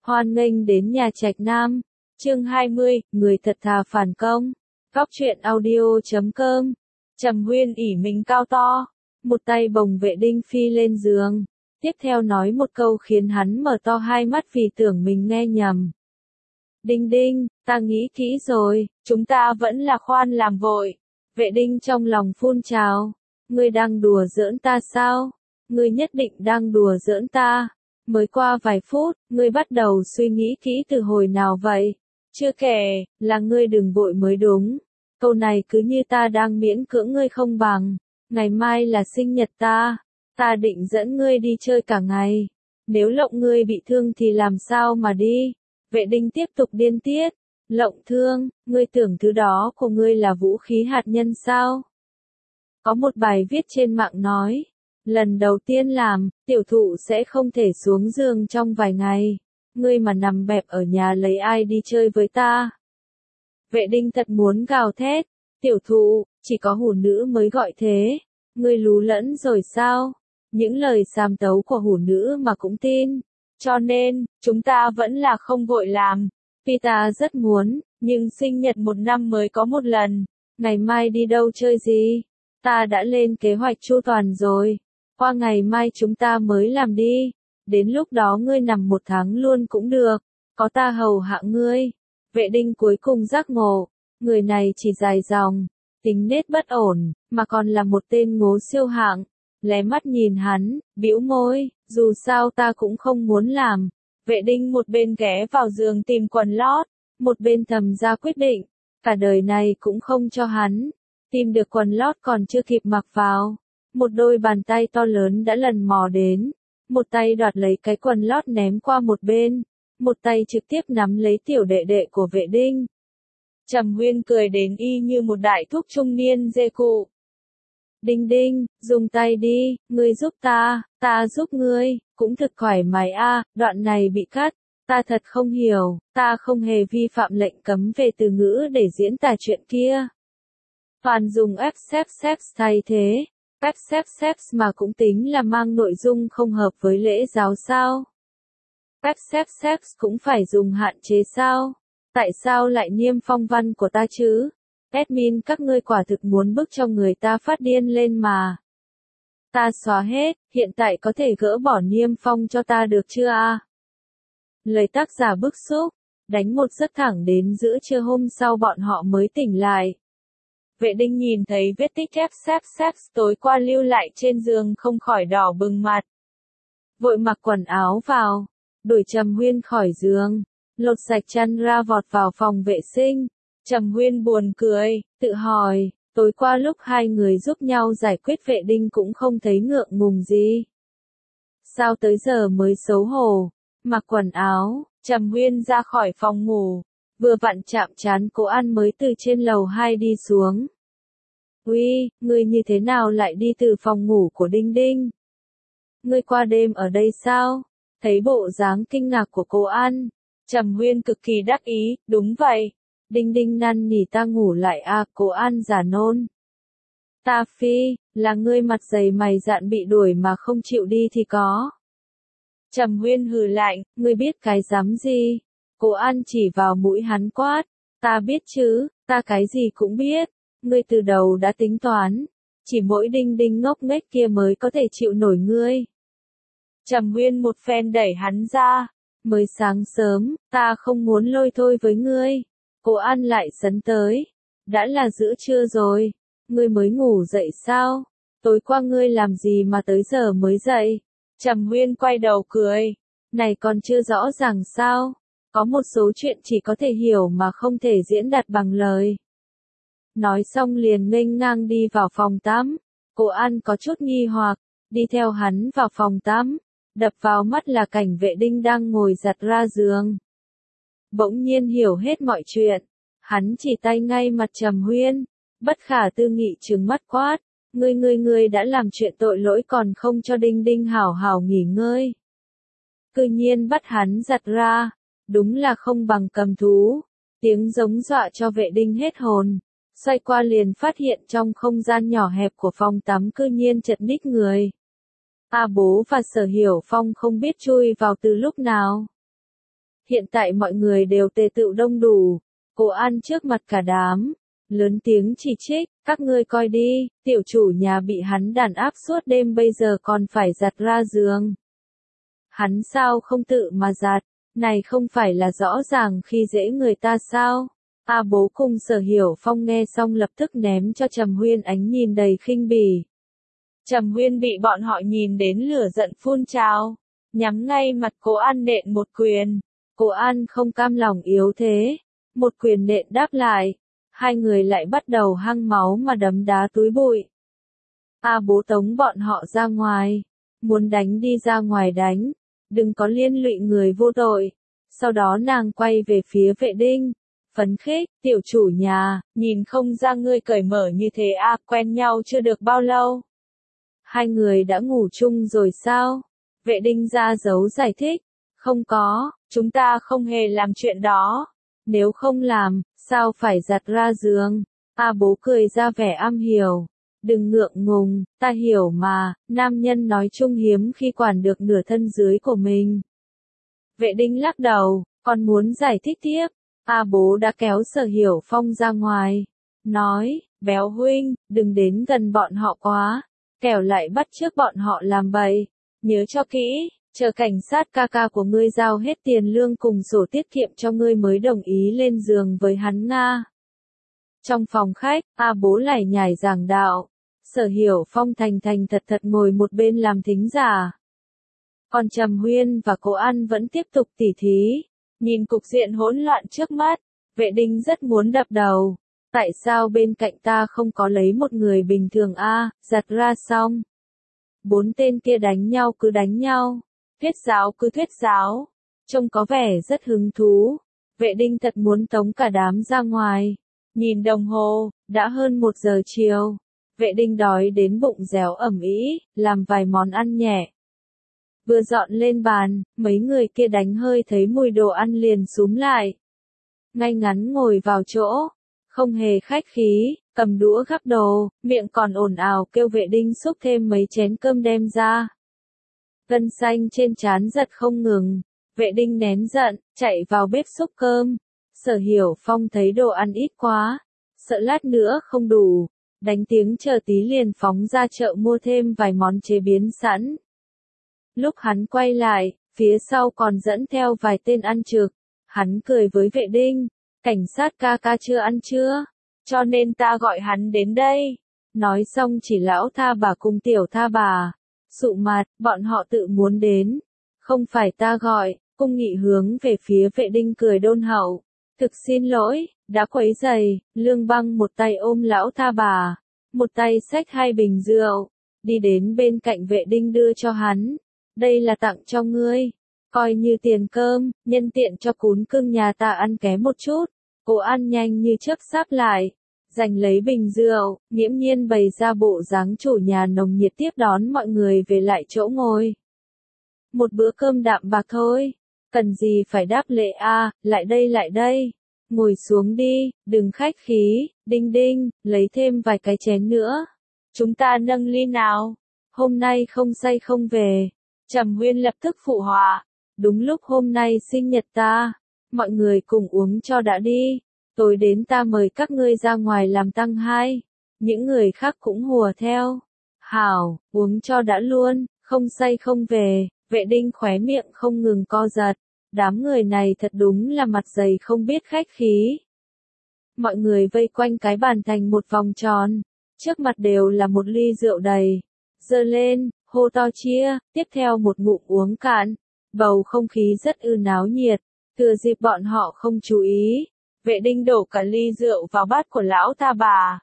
Hoan nghênh đến nhà Trạch Nam. Chương 20, người thật thà phản công. Góc truyện audio.com. Trầm Huyên ỉ mình cao to, một tay bồng Vệ Đinh phi lên giường, tiếp theo nói một câu khiến hắn mở to hai mắt vì tưởng mình nghe nhầm. Đinh Đinh, ta nghĩ kỹ rồi, chúng ta vẫn là khoan làm vội. Vệ Đinh trong lòng phun trào. Ngươi đang đùa giỡn ta sao? Ngươi nhất định đang đùa giỡn ta. Mới qua vài phút, ngươi bắt đầu suy nghĩ kỹ từ hồi nào vậy? Chưa kể, là ngươi đừng vội mới đúng. Câu này cứ như ta đang miễn cưỡng ngươi không bằng. Ngày mai là sinh nhật ta định dẫn ngươi đi chơi cả ngày. Nếu Lộng ngươi bị thương thì làm sao mà đi? Vệ Đinh tiếp tục điên tiết. Lộng thương, ngươi tưởng thứ đó của ngươi là vũ khí hạt nhân sao? Có một bài viết trên mạng nói, lần đầu tiên làm, tiểu thụ sẽ không thể xuống giường trong vài ngày. Ngươi mà nằm bẹp ở nhà lấy ai đi chơi với ta? Vệ Đinh thật muốn gào thét. Tiểu thụ, chỉ có hủ nữ mới gọi thế. Ngươi lú lẫn rồi sao? Những lời sàm tấu của hủ nữ mà cũng tin. Cho nên, chúng ta vẫn là không vội làm. Vì ta rất muốn, nhưng sinh nhật một năm mới có một lần. Ngày mai đi đâu chơi gì? Ta đã lên kế hoạch chu toàn rồi. Qua ngày mai chúng ta mới làm đi. Đến lúc đó ngươi nằm một tháng luôn cũng được. Có ta hầu hạ ngươi. Vệ Đinh cuối cùng giác ngộ. Người này chỉ dài dòng, tính nết bất ổn, mà còn là một tên ngố siêu hạng. Lé mắt nhìn hắn, bĩu môi, dù sao ta cũng không muốn làm. Vệ Đinh một bên ghé vào giường tìm quần lót, một bên thầm ra quyết định, cả đời này cũng không cho hắn. Tìm được quần lót còn chưa kịp mặc vào. Một đôi bàn tay to lớn đã lần mò đến. Một tay đoạt lấy cái quần lót ném qua một bên. Một tay trực tiếp nắm lấy tiểu đệ đệ của Vệ Đinh. Trầm Huyên cười đến y như một đại thúc trung niên dê cụ. Đinh Đinh, dùng tay đi, ngươi giúp ta giúp ngươi, cũng thực thoải mái a. Đoạn này bị cắt, ta thật không hiểu, ta không hề vi phạm lệnh cấm về từ ngữ để diễn tả chuyện kia. Toàn dùng FSF thay thế, FSF mà cũng tính là mang nội dung không hợp với lễ giáo sao? FSF cũng phải dùng hạn chế sao? Tại sao lại niêm phong văn của ta chứ? Admin các ngươi quả thực muốn bức cho người ta phát điên lên mà. Ta xóa hết, hiện tại có thể gỡ bỏ niêm phong cho ta được chưa a? Lời tác giả bức xúc, đánh một giấc thẳng đến giữa trưa hôm sau bọn họ mới tỉnh lại. Vệ Đinh nhìn thấy vết tích FSF tối qua lưu lại trên giường không khỏi đỏ bừng mặt. Vội mặc quần áo vào, đuổi Trầm Huyên khỏi giường, lột sạch chăn ra vọt vào phòng vệ sinh. Trầm Huyên buồn cười, tự hỏi, tối qua lúc hai người giúp nhau giải quyết Vệ Đinh cũng không thấy ngượng ngùng gì. Sao tới giờ mới xấu hổ? Mặc quần áo, Trầm Huyên ra khỏi phòng ngủ, vừa vặn chạm trán Cố An mới từ trên lầu 2 đi xuống. Uy, ngươi như thế nào lại đi từ phòng ngủ của Đinh Đinh? Ngươi qua đêm ở đây sao? Thấy bộ dáng kinh ngạc của Cố An, Trầm Huyên cực kỳ đắc ý, đúng vậy. Đinh Đinh năn nỉ ta ngủ lại à, Cố An giả nôn. Ta phi, là ngươi mặt dày mày dạn bị đuổi mà không chịu đi thì có. Trầm Huyên hừ lạnh, ngươi biết cái dám gì? Cố An chỉ vào mũi hắn quát, ta biết chứ, ta cái gì cũng biết. Ngươi từ đầu đã tính toán, chỉ mỗi Đinh Đinh ngốc nghếch kia mới có thể chịu nổi ngươi. Trầm Huyên một phen đẩy hắn ra, mới sáng sớm, ta không muốn lôi thôi với ngươi. Cố An lại sấn tới, đã là giữa trưa rồi, ngươi mới ngủ dậy sao? Tối qua ngươi làm gì mà tới giờ mới dậy? Trầm Huyên quay đầu cười, này còn chưa rõ ràng sao? Có một số chuyện chỉ có thể hiểu mà không thể diễn đạt bằng lời. Nói xong liền nghênh ngang đi vào phòng tắm. Cố An có chút nghi hoặc, đi theo hắn vào phòng tắm. Đập vào mắt là cảnh Vệ Đinh đang ngồi giặt ra giường. Bỗng nhiên hiểu hết mọi chuyện. Hắn chỉ tay ngay mặt Trầm Huyên. Bất khả tư nghị trừng mắt quát. Ngươi đã làm chuyện tội lỗi còn không cho Đinh Đinh hảo hảo nghỉ ngơi. Cư nhiên bắt hắn giặt ra. Đúng là không bằng cầm thú. Tiếng giống dọa cho Vệ Đinh hết hồn. Xoay qua liền phát hiện trong không gian nhỏ hẹp của phòng tắm cư nhiên chật ních người. A Bố và Sở Hiểu Phong không biết chui vào từ lúc nào. Hiện tại mọi người đều tề tựu đông đủ. Cô An trước mặt cả đám, lớn tiếng chỉ trích, các ngươi coi đi, tiểu chủ nhà bị hắn đàn áp suốt đêm bây giờ còn phải giặt ra giường. Hắn sao không tự mà giặt, này không phải là rõ ràng khi dễ người ta sao? Bố cùng Sở Hiểu Phong nghe xong lập tức ném cho Trầm Huyên ánh nhìn đầy khinh bỉ. Trầm Huyên bị bọn họ nhìn đến lửa giận phun trào, nhắm ngay mặt Cố An nện một quyền. Cố An không cam lòng yếu thế, một quyền nện đáp lại, hai người lại bắt đầu hăng máu mà đấm đá túi bụi. Bố tống bọn họ ra ngoài, muốn đánh đi ra ngoài đánh, đừng có liên lụy người vô tội. Sau đó nàng quay về phía Vệ Đinh, phấn khích, tiểu chủ nhà, nhìn không ra ngươi cởi mở như thế quen nhau chưa được bao lâu. Hai người đã ngủ chung rồi sao? Vệ Đinh ra dấu giải thích, không có, chúng ta không hề làm chuyện đó. Nếu không làm, sao phải giặt ra giường? Bố cười ra vẻ am hiểu. Đừng ngượng ngùng, ta hiểu mà, nam nhân nói chung hiếm khi quản được nửa thân dưới của mình. Vệ Đinh lắc đầu, còn muốn giải thích tiếp. Bố đã kéo Sở Hiểu Phong ra ngoài. Nói, béo huynh, đừng đến gần bọn họ quá. Kẻo lại bắt chước bọn họ làm bậy. Nhớ cho kỹ, chờ cảnh sát ca ca của ngươi giao hết tiền lương cùng sổ tiết kiệm cho ngươi mới đồng ý lên giường với hắn Nga. Trong phòng khách, bố lải nhải giảng đạo. Sở Hiểu Phong thành thành thật thật ngồi một bên làm thính giả. Còn Trầm Huyên và Cố An vẫn tiếp tục tỉ thí. Nhìn cục diện hỗn loạn trước mắt, Vệ Đinh rất muốn đập đầu. Tại sao bên cạnh ta không có lấy một người bình thường giặt ra xong. 4 tên kia đánh nhau cứ đánh nhau, thuyết giáo cứ thuyết giáo, trông có vẻ rất hứng thú. Vệ Đinh thật muốn tống cả đám ra ngoài. Nhìn đồng hồ, đã hơn 1 giờ chiều. Vệ Đinh đói đến bụng réo ẩm ĩ, làm vài món ăn nhẹ. Vừa dọn lên bàn, mấy người kia đánh hơi thấy mùi đồ ăn liền xúm lại. Ngay ngắn ngồi vào chỗ, không hề khách khí, cầm đũa gắp đồ, miệng còn ồn ào kêu Vệ Đinh xúc thêm mấy chén cơm đem ra. Gân xanh trên trán giật không ngừng, Vệ Đinh nén giận, chạy vào bếp xúc cơm. Sở Hiểu Phong thấy đồ ăn ít quá, sợ lát nữa không đủ, đánh tiếng chờ tí liền phóng ra chợ mua thêm vài món chế biến sẵn. Lúc hắn quay lại, phía sau còn dẫn theo vài tên ăn trực. Hắn cười với Vệ Đinh, cảnh sát ca ca chưa ăn chưa, cho nên ta gọi hắn đến đây. Nói xong chỉ lão tha bà cùng tiểu tha bà. Sụ mặt, bọn họ tự muốn đến. Không phải ta gọi, cung nghị hướng về phía Vệ Đinh cười đôn hậu. Thực xin lỗi, đã quấy rầy. Lương Băng một tay ôm lão tha bà, một tay xách 2 bình rượu, đi đến bên cạnh Vệ Đinh đưa cho hắn. Đây là tặng cho ngươi, coi như tiền cơm, nhân tiện cho cún cưng nhà ta ăn ké một chút. Cô ăn nhanh như chớp sáp lại, giành lấy bình rượu, nghiễm nhiên bày ra bộ dáng chủ nhà nồng nhiệt tiếp đón mọi người về lại chỗ ngồi. Một bữa cơm đạm bạc thôi, cần gì phải đáp lễ lại đây, ngồi xuống đi, đừng khách khí. Đinh Đinh, lấy thêm vài cái chén nữa. Chúng ta nâng ly nào, hôm nay không say không về. Trầm Huyên lập tức phụ họa, đúng lúc hôm nay sinh nhật ta, mọi người cùng uống cho đã đi, tối đến ta mời các ngươi ra ngoài làm tăng 2. Những người khác cũng hùa theo. Hảo, uống cho đã luôn, không say không về. Vệ Đinh khóe miệng không ngừng co giật, đám người này thật đúng là mặt dày không biết khách khí. Mọi người vây quanh cái bàn thành một vòng tròn, trước mặt đều là một ly rượu đầy, giơ lên, hô to chia, tiếp theo một ngụm uống cạn, bầu không khí rất náo nhiệt. Thừa dịp bọn họ không chú ý, Vệ Đinh đổ cả ly rượu vào bát của lão tha bà.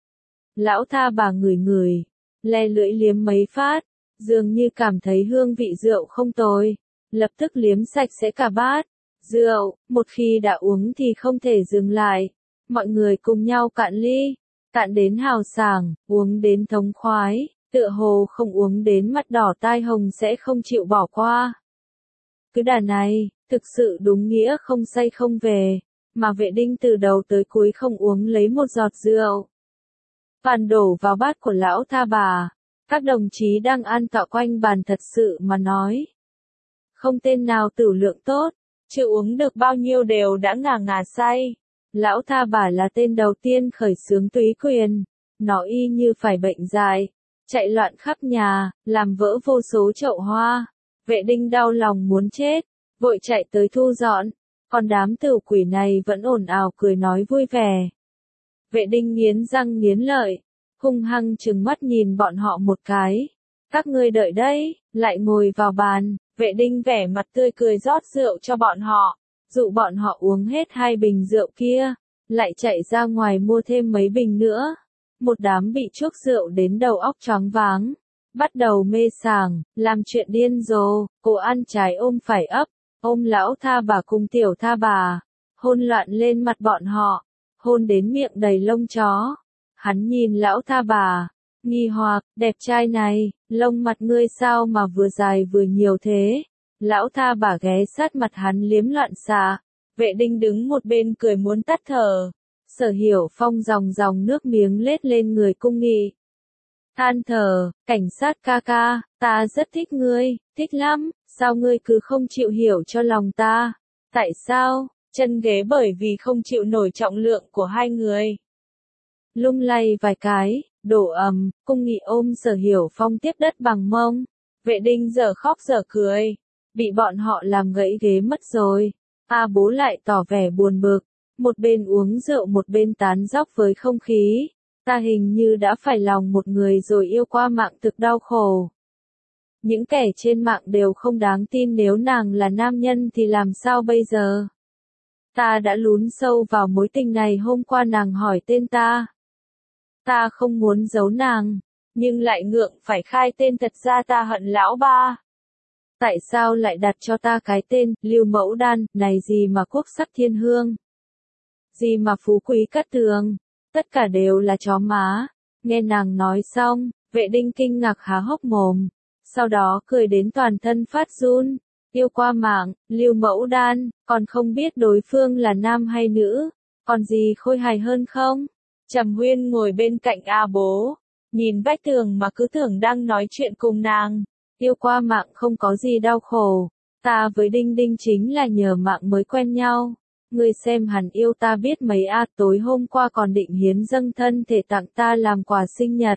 Lão tha bà ngửi ngửi, le lưỡi liếm mấy phát, dường như cảm thấy hương vị rượu không tồi, lập tức liếm sạch sẽ cả bát. Rượu, một khi đã uống thì không thể dừng lại. Mọi người cùng nhau cạn ly, cạn đến hào sảng, uống đến thống khoái, tựa hồ không uống đến mắt đỏ tai hồng sẽ không chịu bỏ qua. Cứ đà này, thực sự đúng nghĩa không say không về, mà Vệ Đinh từ đầu tới cuối không uống lấy một giọt rượu. Bàn đổ vào bát của lão tha bà, các đồng chí đang ăn tọa quanh bàn thật sự mà nói. Không tên nào tửu lượng tốt, chưa uống được bao nhiêu đều đã ngà ngà say. Lão Tha Bà là tên đầu tiên khởi xướng túy quyền, nó y như phải bệnh dại, chạy loạn khắp nhà, làm vỡ vô số chậu hoa. Vệ Đinh đau lòng muốn chết, vội chạy tới thu dọn, còn đám tửu quỷ này vẫn ồn ào cười nói vui vẻ. Vệ Đinh nghiến răng nghiến lợi, hung hăng trừng mắt nhìn bọn họ một cái. Các ngươi đợi đấy, lại ngồi vào bàn. Vệ Đinh vẻ mặt tươi cười rót rượu cho bọn họ, dụ bọn họ uống hết 2 bình rượu kia, lại chạy ra ngoài mua thêm mấy bình nữa. Một đám bị chuốc rượu đến đầu óc choáng váng, bắt đầu mê sảng, làm chuyện điên rồ, cô ăn trái ôm phải ấp, ôm lão Tha Bà cùng tiểu Tha Bà, hôn loạn lên mặt bọn họ, hôn đến miệng đầy lông chó. Hắn nhìn lão Tha Bà, nghi hoặc, đẹp trai này, lông mặt ngươi sao mà vừa dài vừa nhiều thế. Lão Tha Bà ghé sát mặt hắn liếm loạn xạ. Vệ Đinh đứng một bên cười muốn tắt thở. Sở Hiểu Phong dòng dòng nước miếng lết lên người cung nghị. Than thở, cảnh sát ca ca, ta rất thích ngươi, thích lắm, sao ngươi cứ không chịu hiểu cho lòng ta? Tại sao? Chân ghế bởi vì không chịu nổi trọng lượng của hai người. Lung lay vài cái, đổ ầm, cung nghị ôm Sở Hiểu Phong tiếp đất bằng mông. Vệ Đinh giờ khóc giờ cười, bị bọn họ làm gãy ghế mất rồi. Bố lại tỏ vẻ buồn bực, một bên uống rượu một bên tán dóc với không khí. Ta hình như đã phải lòng một người rồi yêu qua mạng thực đau khổ. Những kẻ trên mạng đều không đáng tin, nếu nàng là nam nhân thì làm sao bây giờ? Ta đã lún sâu vào mối tình này, hôm qua nàng hỏi tên ta. Ta không muốn giấu nàng, nhưng lại ngượng phải khai tên, thật ra ta hận lão ba. Tại sao lại đặt cho ta cái tên Lưu Mẫu Đan, này gì mà quốc sắc thiên hương, gì mà phú quý cát tường, tất cả đều là chó má. Nghe nàng nói xong, Vệ Đinh kinh ngạc há hốc mồm, sau đó cười đến toàn thân phát run. Yêu qua mạng, Lưu Mẫu Đan, còn không biết đối phương là nam hay nữ, còn gì khôi hài hơn không? Trầm Huyên ngồi bên cạnh bố, nhìn vách tường mà cứ tưởng đang nói chuyện cùng nàng. Yêu qua mạng không có gì đau khổ, ta với Đinh Đinh chính là nhờ mạng mới quen nhau. Ngươi xem hắn yêu ta biết mấy tối hôm qua còn định hiến dâng thân thể tặng ta làm quà sinh nhật.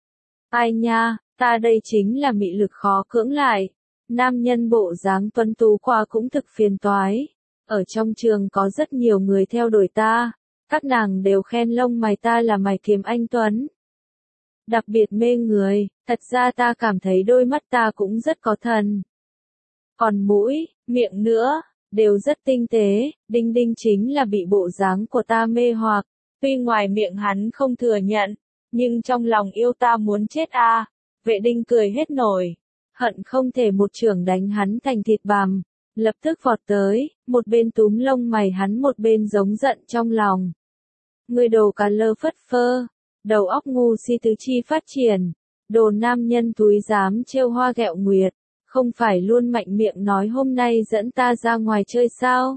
Ai nha, ta đây chính là mị lực khó cưỡng lại. Nam nhân bộ dáng tuấn tú qua cũng thực phiền toái. Ở trong trường có rất nhiều người theo đuổi ta, các nàng đều khen lông mày ta là mày kiếm anh tuấn. Đặc biệt mê người, thật ra ta cảm thấy đôi mắt ta cũng rất có thần. Còn mũi, miệng nữa, đều rất tinh tế. Đinh Đinh chính là bị bộ dáng của ta mê hoặc, tuy ngoài miệng hắn không thừa nhận, nhưng trong lòng yêu ta muốn chết Vệ Đinh cười hết nổi, hận không thể một chưởng đánh hắn thành thịt bằm, lập tức vọt tới, một bên túm lông mày hắn một bên giống giận trong lòng. Người đồ cá lơ phất phơ, đầu óc ngu si tứ chi phát triển, đồ nam nhân túi dám trêu hoa ghẹo nguyệt, không phải luôn mạnh miệng nói hôm nay dẫn ta ra ngoài chơi sao?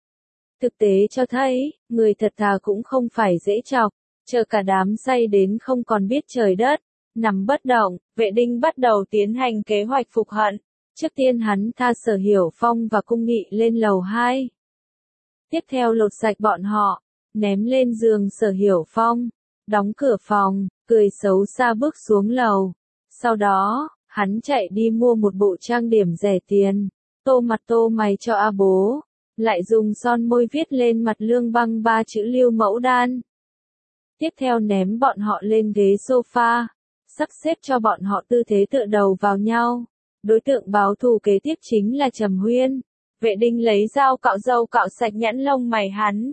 Thực tế cho thấy, người thật thà cũng không phải dễ chọc, chờ cả đám say đến không còn biết trời đất, nằm bất động, Vệ Đinh bắt đầu tiến hành kế hoạch phục hận. Trước tiên hắn tha Sở Hiểu Phong và cung nghị lên lầu 2. Tiếp theo lột sạch bọn họ, ném lên giường Sở Hiểu Phong, đóng cửa phòng, cười xấu xa bước xuống lầu. Sau đó, hắn chạy đi mua một bộ trang điểm rẻ tiền, tô mặt tô mày cho bố, lại dùng son môi viết lên mặt Lương Băng 3 chữ Lưu Mẫu Đan. Tiếp theo ném bọn họ lên ghế sofa, sắp xếp cho bọn họ tư thế tựa đầu vào nhau. Đối tượng báo thù kế tiếp chính là Trầm Huyên. Vệ Đinh lấy dao cạo râu cạo sạch nhẵn lông mày hắn,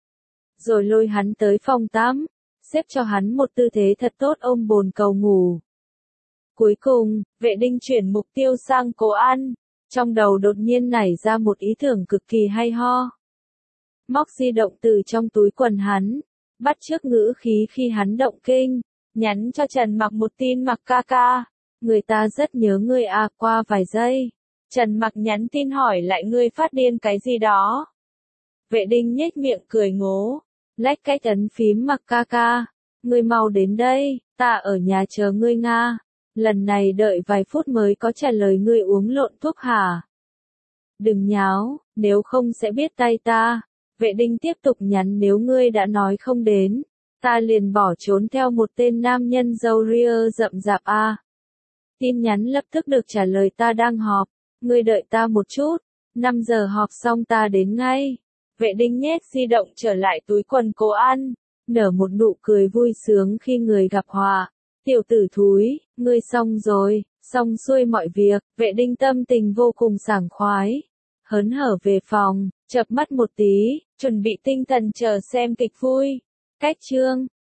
rồi lôi hắn tới phòng tắm, xếp cho hắn một tư thế thật tốt ôm bồn cầu ngủ. Cuối cùng, Vệ Đinh chuyển mục tiêu sang Cố An, trong đầu đột nhiên nảy ra một ý tưởng cực kỳ hay ho. Móc di động từ trong túi quần hắn, bắt chước ngữ khí khi hắn động kinh, nhắn cho Trần Mặc một tin: Mặc ca ca, người ta rất nhớ ngươi qua vài giây. Trần Mặc nhắn tin hỏi lại: ngươi phát điên cái gì đó? Vệ Đinh nhếch miệng cười ngố, lách cách ấn phím: Mặc ca ca, ngươi mau đến đây, ta ở nhà chờ ngươi Nga. Lần này đợi vài phút mới có trả lời: ngươi uống lộn thuốc hả? Đừng nháo, nếu không sẽ biết tay ta. Vệ Đinh tiếp tục nhắn, nếu ngươi đã nói không đến, ta liền bỏ trốn theo một tên nam nhân râu ria rậm rạp a. Tin nhắn lập tức được trả lời, ta đang họp, ngươi đợi ta một chút, 5 giờ họp xong ta đến ngay. Vệ Đinh nhét di động trở lại túi quần cố ăn, nở một nụ cười vui sướng khi người gặp họa. Tiểu tử thúi, ngươi xong rồi, xong xuôi mọi việc. Vệ Đinh tâm tình vô cùng sảng khoái, hớn hở về phòng, chợp mắt một tí, chuẩn bị tinh thần chờ xem kịch vui. Cách chương